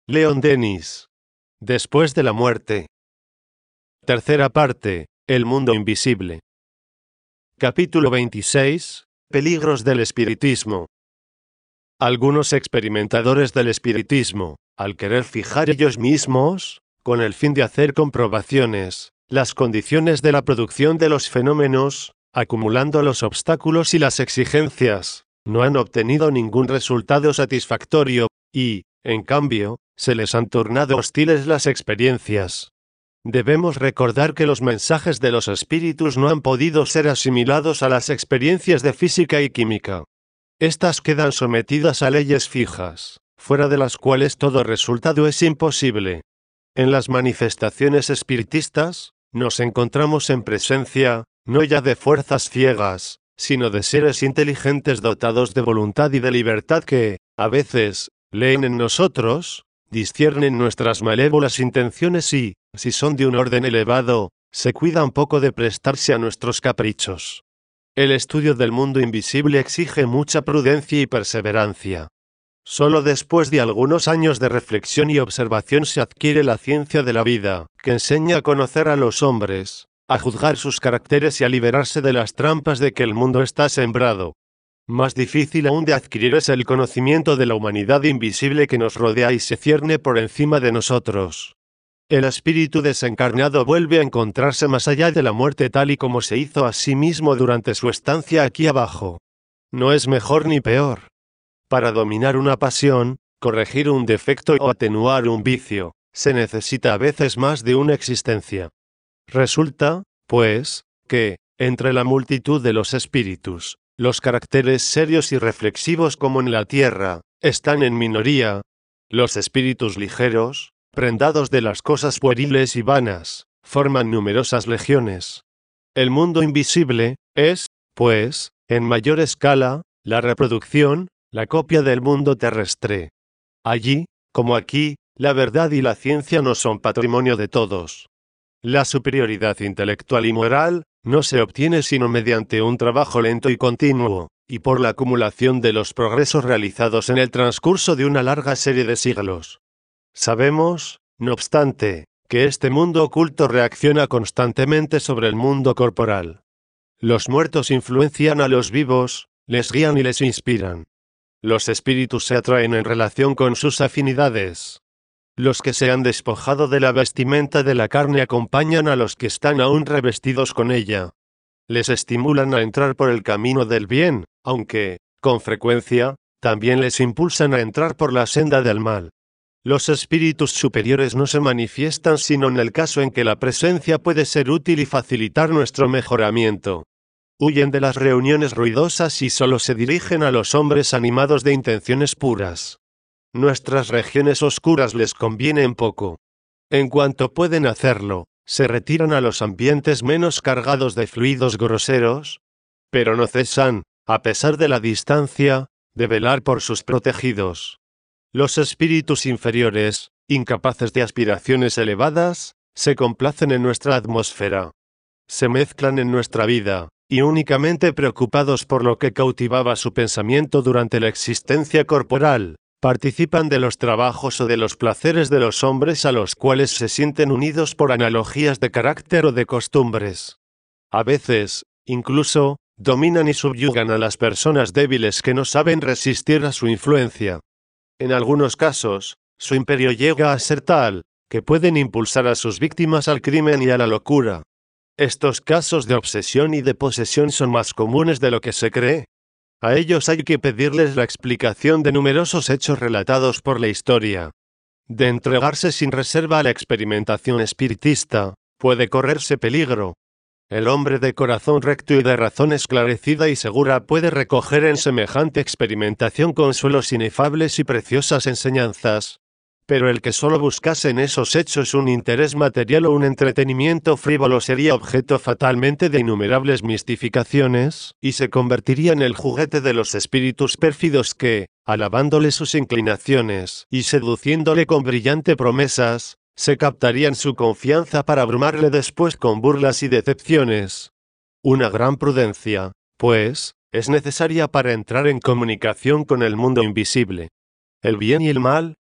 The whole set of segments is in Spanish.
Leon Denis. Después de la muerte. Tercera parte. El mundo invisible. Capítulo 26. Peligros del espiritismo. Algunos experimentadores del espiritismo, al querer fijar ellos mismos, con el fin de hacer comprobaciones, las condiciones de la producción de los fenómenos, acumulando los obstáculos y las exigencias, no han obtenido ningún resultado satisfactorio, y, en cambio, se les han tornado hostiles las experiencias. Debemos recordar que los mensajes de los espíritus no han podido ser asimilados a las experiencias de física y química. Estas quedan sometidas a leyes fijas, fuera de las cuales todo resultado es imposible. En las manifestaciones espiritistas, nos encontramos en presencia, no ya de fuerzas ciegas, sino de seres inteligentes dotados de voluntad y de libertad que, a veces, leen en nosotros, disciernen nuestras malévolas intenciones y, si son de un orden elevado, se cuidan poco de prestarse a nuestros caprichos. El estudio del mundo invisible exige mucha prudencia y perseverancia. Solo después de algunos años de reflexión y observación se adquiere la ciencia de la vida, que enseña a conocer a los hombres, a juzgar sus caracteres y a liberarse de las trampas de que el mundo está sembrado. Más difícil aún de adquirir es el conocimiento de la humanidad invisible que nos rodea y se cierne por encima de nosotros. El espíritu desencarnado vuelve a encontrarse más allá de la muerte tal y como se hizo a sí mismo durante su estancia aquí abajo. No es mejor ni peor. Para dominar una pasión, corregir un defecto o atenuar un vicio, se necesita a veces más de una existencia. Resulta, pues, que, entre la multitud de los espíritus, los caracteres serios y reflexivos como en la tierra, están en minoría. Los espíritus ligeros, prendados de las cosas pueriles y vanas, forman numerosas legiones. El mundo invisible es, pues, en mayor escala, la reproducción, la copia del mundo terrestre. Allí, como aquí, la verdad y la ciencia no son patrimonio de todos. La superioridad intelectual y moral no se obtiene sino mediante un trabajo lento y continuo, y por la acumulación de los progresos realizados en el transcurso de una larga serie de siglos. Sabemos, no obstante, que este mundo oculto reacciona constantemente sobre el mundo corporal. Los muertos influencian a los vivos, les guían y les inspiran. Los espíritus se atraen en relación con sus afinidades. Los que se han despojado de la vestimenta de la carne acompañan a los que están aún revestidos con ella. Les estimulan a entrar por el camino del bien, aunque, con frecuencia, también les impulsan a entrar por la senda del mal. Los espíritus superiores no se manifiestan sino en el caso en que la presencia puede ser útil y facilitar nuestro mejoramiento. Huyen de las reuniones ruidosas y solo se dirigen a los hombres animados de intenciones puras. Nuestras regiones oscuras les convienen poco. En cuanto pueden hacerlo, se retiran a los ambientes menos cargados de fluidos groseros, pero no cesan, a pesar de la distancia, de velar por sus protegidos. Los espíritus inferiores, incapaces de aspiraciones elevadas, se complacen en nuestra atmósfera. Se mezclan en nuestra vida, y únicamente preocupados por lo que cautivaba su pensamiento durante la existencia corporal, participan de los trabajos o de los placeres de los hombres a los cuales se sienten unidos por analogías de carácter o de costumbres. A veces, incluso, dominan y subyugan a las personas débiles que no saben resistir a su influencia. En algunos casos, su imperio llega a ser tal, que pueden impulsar a sus víctimas al crimen y a la locura. Estos casos de obsesión y de posesión son más comunes de lo que se cree. A ellos hay que pedirles la explicación de numerosos hechos relatados por la historia. De entregarse sin reserva a la experimentación espiritista, puede correrse peligro. El hombre de corazón recto y de razón esclarecida y segura puede recoger en semejante experimentación consuelos inefables y preciosas enseñanzas. Pero el que solo buscase en esos hechos un interés material o un entretenimiento frívolo sería objeto fatalmente de innumerables mistificaciones, y se convertiría en el juguete de los espíritus pérfidos que, alabándole sus inclinaciones, y seduciéndole con brillante promesas, se captarían su confianza para abrumarle después con burlas y decepciones. Una gran prudencia, pues, es necesaria para entrar en comunicación con el mundo invisible. El bien y el mal,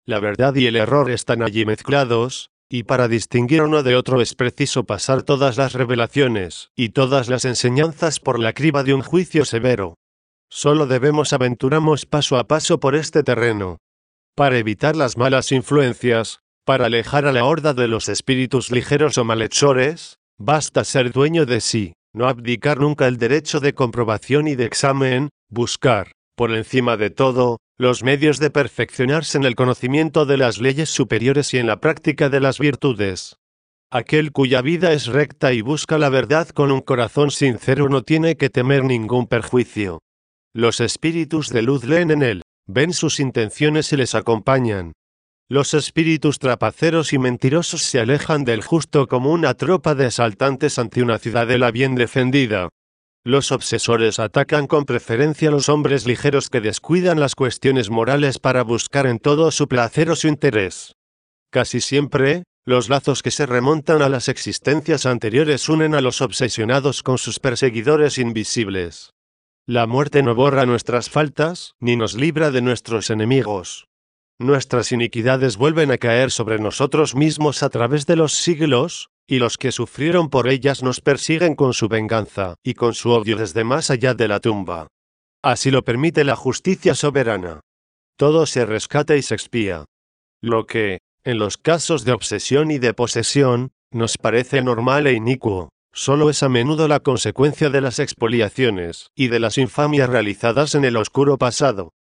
La verdad y el error están allí mezclados, y para distinguir uno de otro es preciso pasar todas las revelaciones y todas las enseñanzas por la criba de un juicio severo. Solo debemos aventurarnos paso a paso por este terreno. Para evitar las malas influencias, para alejar a la horda de los espíritus ligeros o malhechores, basta ser dueño de sí, no abdicar nunca el derecho de comprobación y de examen, buscar, por encima de todo, los medios de perfeccionarse en el conocimiento de las leyes superiores y en la práctica de las virtudes. Aquel cuya vida es recta y busca la verdad con un corazón sincero no tiene que temer ningún perjuicio. Los espíritus de luz leen en él, ven sus intenciones y les acompañan. Los espíritus trapaceros y mentirosos se alejan del justo como una tropa de asaltantes ante una ciudadela bien defendida. Los obsesores atacan con preferencia a los hombres ligeros que descuidan las cuestiones morales para buscar en todo su placer o su interés. Casi siempre, los lazos que se remontan a las existencias anteriores unen a los obsesionados con sus perseguidores invisibles. La muerte no borra nuestras faltas, ni nos libra de nuestros enemigos. Nuestras iniquidades vuelven a caer sobre nosotros mismos a través de los siglos, y los que sufrieron por ellas nos persiguen con su venganza y con su odio desde más allá de la tumba. Así lo permite la justicia soberana. Todo se rescata y se expía. Lo que, en los casos de obsesión y de posesión, nos parece anormal e inicuo, solo es a menudo la consecuencia de las expoliaciones y de las infamias realizadas en el oscuro pasado.